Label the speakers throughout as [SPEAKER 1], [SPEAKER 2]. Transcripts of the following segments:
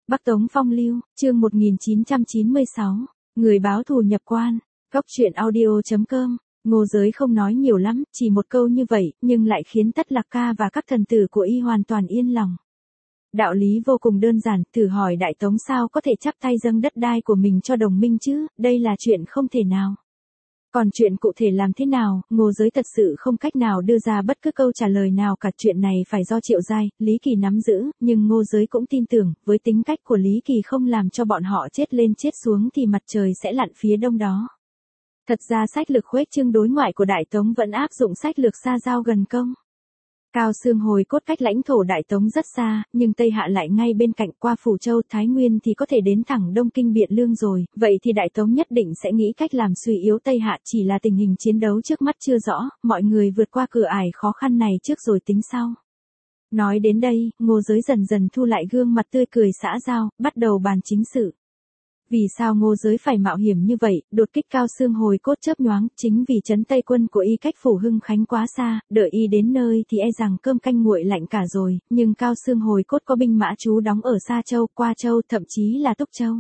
[SPEAKER 1] Bắc Tống Phong Lưu, chương 1996, người báo thù nhập quan, Cóc truyện audio.com, Ngô Giới không nói nhiều lắm, chỉ một câu như vậy, nhưng lại khiến Tất Lạc Ca và các thần tử của y hoàn toàn yên lòng. Đạo lý vô cùng đơn giản, thử hỏi Đại Tống sao có thể chắp tay dâng đất đai của mình cho đồng minh chứ, đây là chuyện không thể nào. Còn chuyện cụ thể làm thế nào, Ngô Giới thật sự không cách nào đưa ra bất cứ câu trả lời nào cả, chuyện này phải do Triệu Giai, Lý Kỳ nắm giữ, nhưng Ngô Giới cũng tin tưởng, với tính cách của Lý Kỳ không làm cho bọn họ chết lên chết xuống thì mặt trời sẽ lặn phía đông đó. Thật ra sách lược khuếch trương đối ngoại của Đại Tống vẫn áp dụng sách lược xa giao gần công. Cao Xương hồi cốt cách lãnh thổ Đại Tống rất xa, nhưng Tây Hạ lại ngay bên cạnh, qua Phủ Châu, Thái Nguyên thì có thể đến thẳng Đông Kinh Biện Lương rồi, vậy thì Đại Tống nhất định sẽ nghĩ cách làm suy yếu Tây Hạ, chỉ là tình hình chiến đấu trước mắt chưa rõ, mọi người vượt qua cửa ải khó khăn này trước rồi tính sau. Nói đến đây, Ngô Giới dần dần thu lại gương mặt tươi cười xã giao, bắt đầu bàn chính sự. Vì sao Ngô Giới phải mạo hiểm như vậy, đột kích Cao Xương hồi cốt chớp nhoáng, chính vì trấn Tây quân của y cách Phủ Hưng Khánh quá xa, đợi y đến nơi thì e rằng cơm canh nguội lạnh cả rồi, nhưng Cao Xương hồi cốt có binh mã trú đóng ở Sa Châu, Qua Châu, thậm chí là Túc Châu.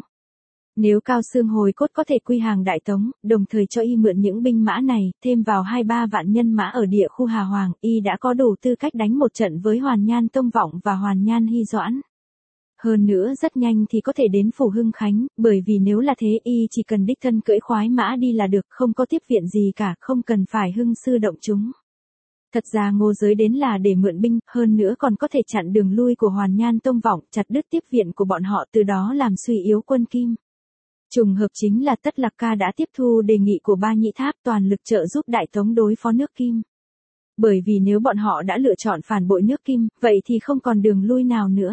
[SPEAKER 1] Nếu Cao Xương hồi cốt có thể quy hàng Đại Tống, đồng thời cho y mượn những binh mã này, thêm vào 2-3 vạn nhân mã ở địa khu Hà Hoàng, y đã có đủ tư cách đánh một trận với Hoàn Nhan Tông Vọng và Hoàn Nhan Hy Doãn. Hơn nữa rất nhanh thì có thể đến Phủ Hưng Khánh, bởi vì nếu là thế y chỉ cần đích thân cưỡi khoái mã đi là được, không có tiếp viện gì cả, không cần phải hưng sư động chúng. Thật ra Ngô Giới đến là để mượn binh, hơn nữa còn có thể chặn đường lui của Hoàn Nhan Tông Vọng, chặt đứt tiếp viện của bọn họ, từ đó làm suy yếu quân Kim. Trùng hợp chính là Tất Lạc Ca đã tiếp thu đề nghị của Ba Nhị Tháp toàn lực trợ giúp Đại Tống đối phó nước Kim. Bởi vì nếu bọn họ đã lựa chọn phản bội nước Kim, vậy thì không còn đường lui nào nữa.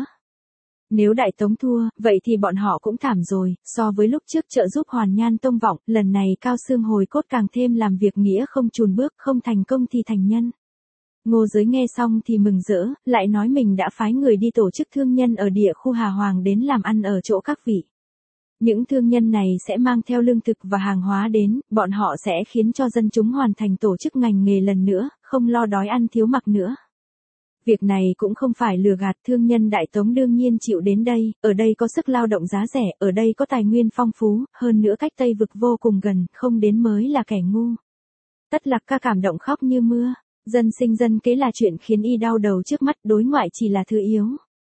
[SPEAKER 1] Nếu Đại Tống thua, vậy thì bọn họ cũng thảm rồi, so với lúc trước trợ giúp Hoàn Nhan Tông Vọng, lần này Cao Xương hồi cốt càng thêm làm việc nghĩa không chùn bước, không thành công thì thành nhân. Ngô Giới nghe xong thì mừng rỡ, lại nói mình đã phái người đi tổ chức thương nhân ở địa khu Hà Hoàng đến làm ăn ở chỗ các vị. Những thương nhân này sẽ mang theo lương thực và hàng hóa đến, bọn họ sẽ khiến cho dân chúng hoàn thành tổ chức ngành nghề lần nữa, không lo đói ăn thiếu mặc nữa. Việc này cũng không phải lừa gạt, thương nhân Đại Tống đương nhiên chịu đến đây, ở đây có sức lao động giá rẻ, ở đây có tài nguyên phong phú, hơn nữa cách Tây Vực vô cùng gần, không đến mới là kẻ ngu. Tất Lạc Ca cảm động khóc như mưa, dân sinh dân kế là chuyện khiến y đau đầu trước mắt, đối ngoại chỉ là thứ yếu.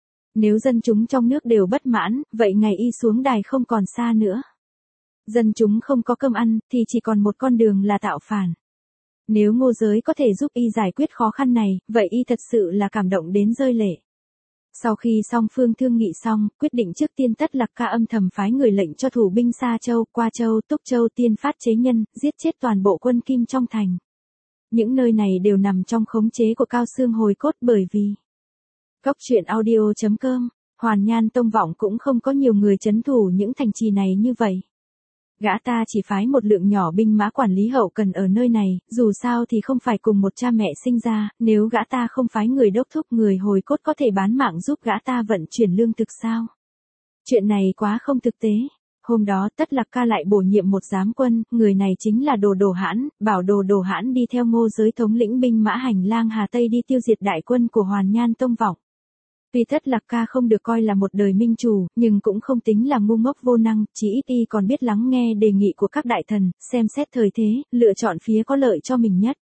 [SPEAKER 1] Nếu dân chúng trong nước đều bất mãn, vậy ngày y xuống đài không còn xa nữa. Dân chúng không có cơm ăn, thì chỉ còn một con đường là tạo phản. Nếu Ngô Giới có thể giúp y giải quyết khó khăn này, vậy y thật sự là cảm động đến rơi lệ. Sau khi song phương thương nghị xong, quyết định trước tiên Tất Lạc Ca âm thầm phái người lệnh cho thủ binh Sa Châu, Qua Châu, Túc Châu tiên phát chế nhân, giết chết toàn bộ quân Kim trong thành. Những nơi này đều nằm trong khống chế của Cao Xương hồi cốt, bởi vì Cóc truyện audio.com, Hoàn Nhan Tông Vọng cũng không có nhiều người trấn thủ những thành trì này như vậy. Gã ta chỉ phái một lượng nhỏ binh mã quản lý hậu cần ở nơi này, dù sao thì không phải cùng một cha mẹ sinh ra, nếu gã ta không phái người đốc thúc, người hồi cốt có thể bán mạng giúp gã ta vận chuyển lương thực sao? Chuyện này quá không thực tế. Hôm đó Tất Lạc Ca lại bổ nhiệm một giám quân, người này chính là Đồ Hãn, bảo Đồ Hãn đi theo Ngô Giới thống lĩnh binh mã hành lang Hà Tây đi tiêu diệt đại quân của Hoàn Nhan Tông Vọng. Tuy Tất Lạc Ca không được coi là một đời minh chủ, nhưng cũng không tính là ngu ngốc vô năng, chỉ ít y còn biết lắng nghe đề nghị của các đại thần, xem xét thời thế, lựa chọn phía có lợi cho mình nhất.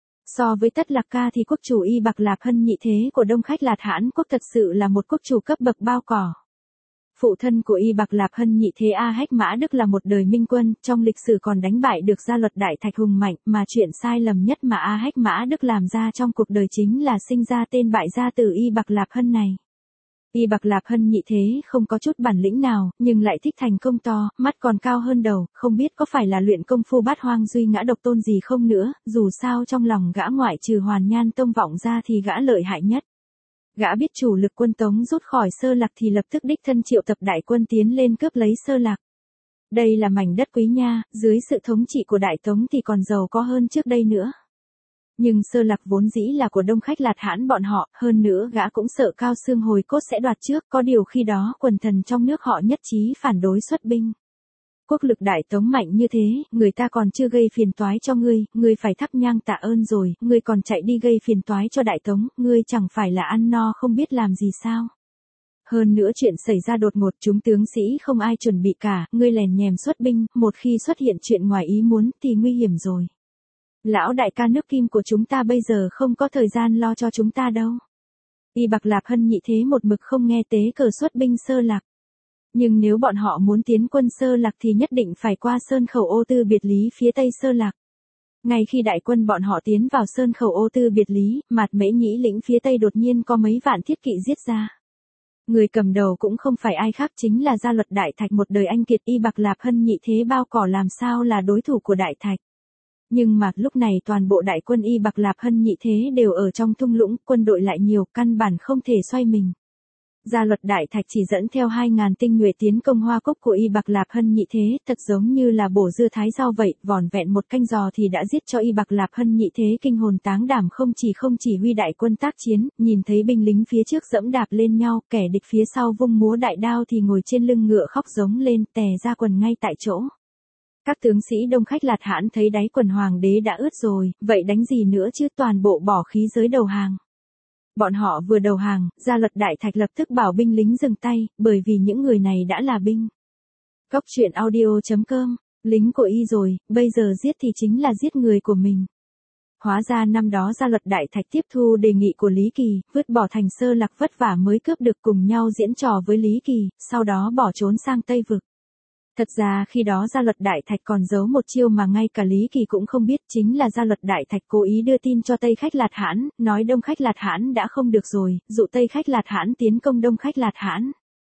[SPEAKER 1] So với Tất Lạc Ca thì quốc chủ Y Bạc Lạp Hân Nhị Thế của Đông Khách Lạt Hãn quốc thật sự là một quốc chủ cấp bậc bao cỏ. Phụ thân của Y Bạc Lạp Hân Nhị Thế A Hách Mã Đức là một đời minh quân, trong lịch sử còn đánh bại được gia luật Đại Thạch hùng mạnh, mà chuyện sai lầm nhất mà A Hách Mã Đức làm ra trong cuộc đời chính là sinh ra tên bại gia tử Y Bạc Lạp Hân này. Y Bạc Lạp Hân Nhị Thế không có chút bản lĩnh nào, nhưng lại thích thành công to, mắt còn cao hơn đầu, không biết có phải là luyện công phu bát hoang duy ngã độc tôn gì không nữa, dù sao trong lòng gã ngoại trừ Hoàn Nhan Tông Vọng ra thì gã lợi hại nhất. Gã biết chủ lực quân Tống rút khỏi Sơ Lạc thì lập tức đích thân triệu tập đại quân tiến lên cướp lấy Sơ Lạc. Đây là mảnh đất quý nha, dưới sự thống trị của Đại Tống thì còn giàu có hơn trước đây nữa. Nhưng Sơ Lạc vốn dĩ là của Đông Khách Lạt Hãn bọn họ, hơn nữa gã cũng sợ Cao Xương hồi cốt sẽ đoạt trước, có điều khi đó quần thần trong nước họ nhất trí phản đối xuất binh. Quốc lực Đại Tống mạnh như thế, người ta còn chưa gây phiền toái cho ngươi phải thắp nhang tạ ơn rồi, ngươi còn chạy đi gây phiền toái cho Đại Tống, ngươi chẳng phải là ăn no không biết làm gì sao? Hơn nữa chuyện xảy ra đột ngột, chúng tướng sĩ không ai chuẩn bị cả, ngươi lèn nhèm xuất binh, một khi xuất hiện chuyện ngoài ý muốn thì nguy hiểm rồi. Lão đại ca nước Kim của chúng ta bây giờ không có thời gian lo cho chúng ta đâu. Y Bạc Lạp Hân nhị thế một mực không nghe tế cờ xuất binh Sơ Lạc. Nhưng nếu bọn họ muốn tiến quân Sơ Lạc thì nhất định phải qua Sơn Khẩu Ô Tư Biệt Lý phía tây Sơ Lạc. Ngay khi đại quân bọn họ tiến vào Sơn Khẩu Ô Tư Biệt Lý, Mạt Mễ Nhĩ lĩnh phía tây đột nhiên có mấy vạn thiết kỵ giết ra. Người cầm đầu cũng không phải ai khác, chính là Gia Luật Đại Thạch, một đời anh kiệt. Y Bạc Lạp Hân nhị thế bao cỏ làm sao là đối thủ của Đại Thạch. Nhưng mà lúc này toàn bộ đại quân Y Bạc Lạp Hân nhị thế đều ở trong thung lũng, quân đội lại nhiều, căn bản không thể xoay mình. Gia Luật Đại Thạch chỉ dẫn theo 2.000 tinh nhuệ tiến công Hoa Cốc của Y Bạc Lạp Hân nhị thế, thật giống như là bổ dưa thái rau vậy, vỏn vẹn một canh giò thì đã giết cho Y Bạc Lạp Hân nhị thế kinh hồn táng đảm, không chỉ huy đại quân tác chiến, nhìn thấy binh lính phía trước dẫm đạp lên nhau, kẻ địch phía sau vung múa đại đao thì ngồi trên lưng ngựa khóc giống lên, tè ra quần ngay tại chỗ. Các tướng sĩ Đông Khách Lạt Hãn thấy đáy quần hoàng đế đã ướt rồi, vậy đánh gì nữa chứ, toàn bộ bỏ khí giới đầu hàng. Bọn họ vừa đầu hàng, Gia Luật Đại Thạch lập tức bảo binh lính dừng tay, bởi vì những người này đã là binh. Cóc truyện audio.com, lính của y rồi, bây giờ giết thì chính là giết người của mình. Hóa ra năm đó Gia Luật Đại Thạch tiếp thu đề nghị của Lý Kỳ, vứt bỏ thành Sơ Lạc vất vả mới cướp được, cùng nhau diễn trò với Lý Kỳ, sau đó bỏ trốn sang Tây Vực. Thật ra khi đó Gia Luật Đại Thạch còn giấu một chiêu mà ngay cả Lý Kỳ cũng không biết, chính là Gia Luật Đại Thạch cố ý đưa tin cho Tây Khách Lạt Hãn, nói Đông Khách Lạt Hãn đã không được rồi, dụ Tây Khách Lạt Hãn tiến công Đông Khách Lạt Hãn.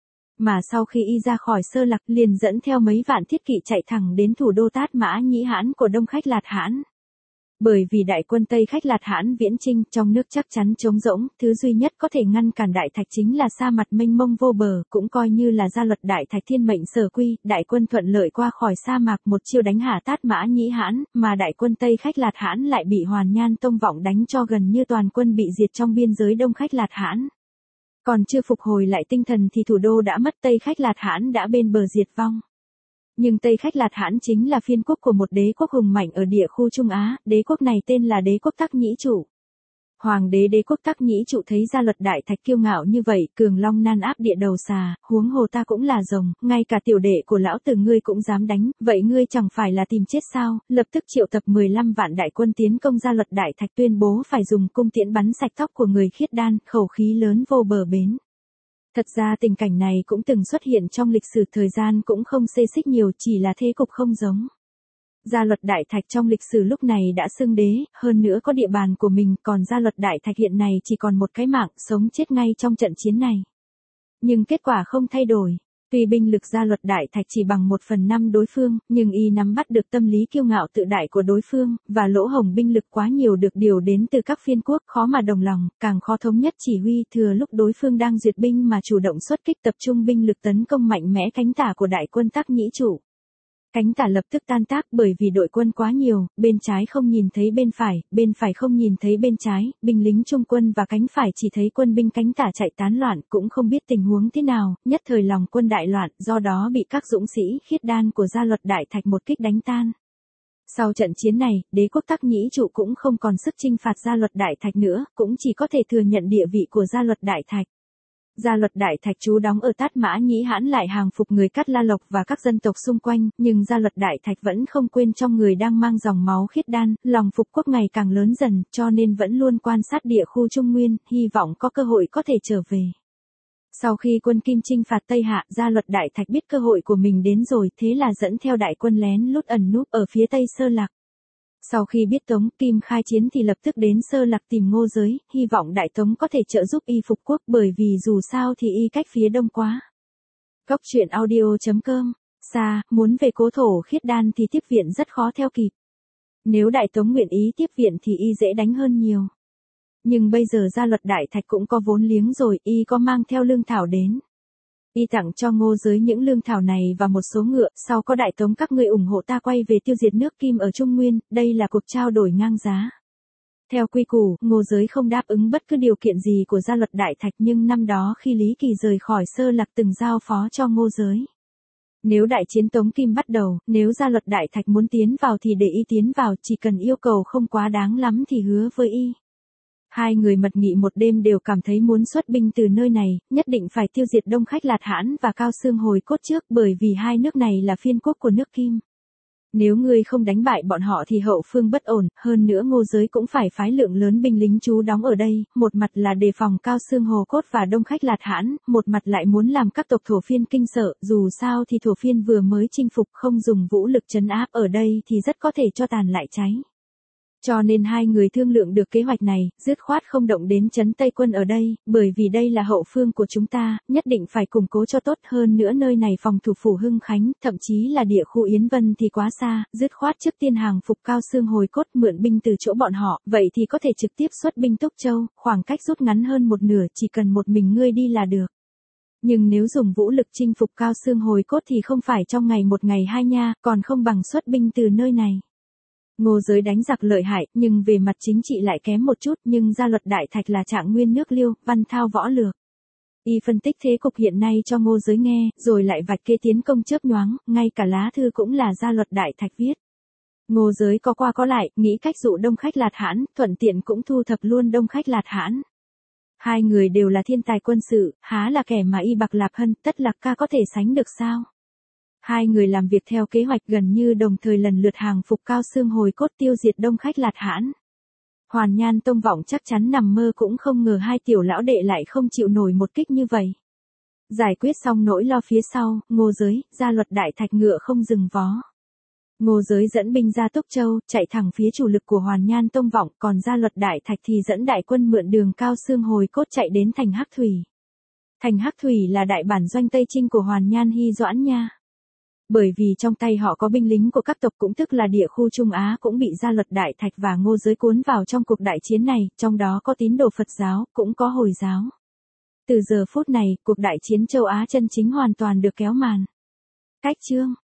[SPEAKER 1] Mà sau khi y ra khỏi Sơ Lạc liền dẫn theo mấy vạn thiết kỵ chạy thẳng đến thủ đô Tát Mã Nhĩ Hãn của Đông Khách Lạt Hãn. Bởi vì đại quân Tây Khách Lạt Hãn viễn chinh, trong nước chắc chắn trống rỗng, thứ duy nhất có thể ngăn cản Đại Thạch chính là sa mạc mênh mông vô bờ, cũng coi như là Gia Luật Đại Thạch thiên mệnh sở quy, đại quân thuận lợi qua khỏi sa mạc, một chiêu đánh hạ Tát Mã Nhĩ Hãn, mà đại quân Tây Khách Lạt Hãn lại bị Hoàn Nhan Tông Vọng đánh cho gần như toàn quân bị diệt trong biên giới Đông Khách Lạt Hãn. Còn chưa phục hồi lại tinh thần thì thủ đô đã mất, Tây Khách Lạt Hãn đã bên bờ diệt vong. Nhưng Tây Khách Lạt Hãn chính là phiên quốc của một đế quốc hùng mạnh ở địa khu Trung Á, đế quốc này tên là đế quốc Tắc Nhĩ Trụ. Hoàng đế đế quốc Tắc Nhĩ Trụ thấy Gia Luật Đại Thạch kiêu ngạo như vậy, cường long nan áp địa đầu xà, huống hồ ta cũng là rồng, ngay cả tiểu đệ của lão tử ngươi cũng dám đánh, vậy ngươi chẳng phải là tìm chết sao, lập tức triệu tập 15 vạn đại quân tiến công Gia Luật Đại Thạch, tuyên bố phải dùng cung tiễn bắn sạch tóc của người khiết đan, khẩu khí lớn vô bờ bến. Thật ra tình cảnh này cũng từng xuất hiện trong lịch sử, thời gian cũng không xê xích nhiều, chỉ là thế cục không giống. Gia Luật Đại Thạch trong lịch sử lúc này đã xưng đế, hơn nữa có địa bàn của mình, còn Gia Luật Đại Thạch hiện này chỉ còn một cái mạng, sống chết ngay trong trận chiến này. Nhưng kết quả không thay đổi. Tuy binh lực Gia Luật Đại Thạch chỉ bằng 1/5 đối phương, nhưng y nắm bắt được tâm lý kiêu ngạo tự đại của đối phương, và lỗ hổng binh lực quá nhiều được điều đến từ các phiên quốc, khó mà đồng lòng, càng khó thống nhất chỉ huy, thừa lúc đối phương đang duyệt binh mà chủ động xuất kích, tập trung binh lực tấn công mạnh mẽ cánh tả của đại quân Tắc Nhĩ Trụ. Cánh tả lập tức tan tác bởi vì đội quân quá nhiều, bên trái không nhìn thấy bên phải không nhìn thấy bên trái, binh lính trung quân và cánh phải chỉ thấy quân binh cánh tả chạy tán loạn, cũng không biết tình huống thế nào, nhất thời lòng quân đại loạn, do đó bị các dũng sĩ khiết đan của Gia Luật Đại Thạch một kích đánh tan. Sau trận chiến này, đế quốc Tắc Nhĩ Trụ cũng không còn sức chinh phạt Gia Luật Đại Thạch nữa, cũng chỉ có thể thừa nhận địa vị của Gia Luật Đại Thạch. Gia Luật Đại Thạch trú đóng ở Tát Mã Nhĩ Hãn lại hàng phục người Cát La Lộc và các dân tộc xung quanh, nhưng Gia Luật Đại Thạch vẫn không quên trong người đang mang dòng máu khiết đan, lòng phục quốc ngày càng lớn dần, cho nên vẫn luôn quan sát địa khu Trung Nguyên, hy vọng có cơ hội có thể trở về. Sau khi quân Kim chinh phạt Tây Hạ, Gia Luật Đại Thạch biết cơ hội của mình đến rồi, thế là dẫn theo đại quân lén lút ẩn núp ở phía Tây Sơ Lạc. Sau khi biết Tống Kim khai chiến thì lập tức đến Sơ Lạc tìm Ngô Giới, hy vọng Đại Tống có thể trợ giúp y phục quốc, bởi vì dù sao thì y cách phía đông quá. Cóc truyện audio.com, xa, muốn về cố thổ khiết đan thì tiếp viện rất khó theo kịp. Nếu Đại Tống nguyện ý tiếp viện thì y dễ đánh hơn nhiều. Nhưng bây giờ Gia Luật Đại Thạch cũng có vốn liếng rồi, y có mang theo lương thảo đến. Y tặng cho Ngô Giới những lương thảo này và một số ngựa, sau có Đại Tống các ngươi ủng hộ ta quay về tiêu diệt nước Kim ở Trung Nguyên, đây là cuộc trao đổi ngang giá. Theo quy củ, Ngô Giới không đáp ứng bất cứ điều kiện gì của Gia Luật Đại Thạch, nhưng năm đó khi Lý Kỳ rời khỏi Sơ Lạc từng giao phó cho Ngô Giới. Nếu đại chiến Tống Kim bắt đầu, nếu Gia Luật Đại Thạch muốn tiến vào thì để y tiến vào, chỉ cần yêu cầu không quá đáng lắm thì hứa với y. Hai người mật nghị một đêm đều cảm thấy muốn xuất binh từ nơi này, nhất định phải tiêu diệt Đông Khách Lạt Hãn và Cao Xương Hồi Cốt trước, bởi vì hai nước này là phiên quốc của nước Kim. Nếu ngươi không đánh bại bọn họ thì hậu phương bất ổn, hơn nữa Ngô Giới cũng phải phái lượng lớn binh lính trú đóng ở đây, một mặt là đề phòng Cao Xương Hồ Cốt và Đông Khách Lạt Hãn, một mặt lại muốn làm các tộc thổ phiên kinh sợ, dù sao thì thổ phiên vừa mới chinh phục không dùng vũ lực trấn áp ở đây thì rất có thể cho tàn lại cháy. Cho nên hai người thương lượng được kế hoạch này, dứt khoát không động đến trấn Tây Quân ở đây, bởi vì đây là hậu phương của chúng ta, nhất định phải củng cố cho tốt hơn nữa nơi này phòng thủ phủ Hưng Khánh, thậm chí là địa khu Yến Vân thì quá xa, dứt khoát trước tiên hàng phục Cao Xương Hồi Cốt mượn binh từ chỗ bọn họ, vậy thì có thể trực tiếp xuất binh Túc Châu, khoảng cách rút ngắn hơn một nửa, chỉ cần một mình ngươi đi là được. Nhưng nếu dùng vũ lực chinh phục Cao Xương Hồi Cốt thì không phải trong ngày một ngày hai nha, còn không bằng xuất binh từ nơi này. Ngô Giới đánh giặc lợi hại, nhưng về mặt chính trị lại kém một chút, nhưng gia luật Đại Thạch là trạng nguyên nước Liêu, văn thao võ lược. Y phân tích thế cục hiện nay cho Ngô Giới nghe, rồi lại vạch kế tiến công chớp nhoáng, ngay cả lá thư cũng là gia luật Đại Thạch viết. Ngô Giới có qua có lại, nghĩ cách dụ Đông Khách Lạt Hãn, thuận tiện cũng thu thập luôn Đông Khách Lạt Hãn. Hai người đều là thiên tài quân sự, há là kẻ mà Y Bạc Lạp Hân, Tất Lạc Ca có thể sánh được sao? Hai người làm việc theo kế hoạch gần như đồng thời lần lượt hàng phục Cao Xương Hồi Cốt tiêu diệt Đông Khách Lạt Hãn. Hoàn Nhan Tông Vọng chắc chắn nằm mơ cũng không ngờ hai tiểu lão đệ lại không chịu nổi một kích như vậy. Giải quyết xong nỗi lo phía sau, Ngô Giới, gia luật Đại Thạch ngựa không dừng vó. Ngô Giới dẫn binh ra Túc Châu, chạy thẳng phía chủ lực của Hoàn Nhan Tông Vọng, còn gia luật Đại Thạch thì dẫn đại quân mượn đường Cao Xương Hồi Cốt chạy đến thành Hắc Thủy. Thành Hắc Thủy là đại bản doanh Tây Trinh của Hoàn Nhan Hy Doãn nha. Bởi vì trong tay họ có binh lính của các tộc cũng tức là địa khu Trung Á cũng bị gia luật Đại Thạch và Ngô Giới cuốn vào trong cuộc đại chiến này, trong đó có tín đồ Phật giáo, cũng có Hồi giáo. Từ giờ phút này, cuộc đại chiến châu Á chân chính hoàn toàn được kéo màn. Cách chương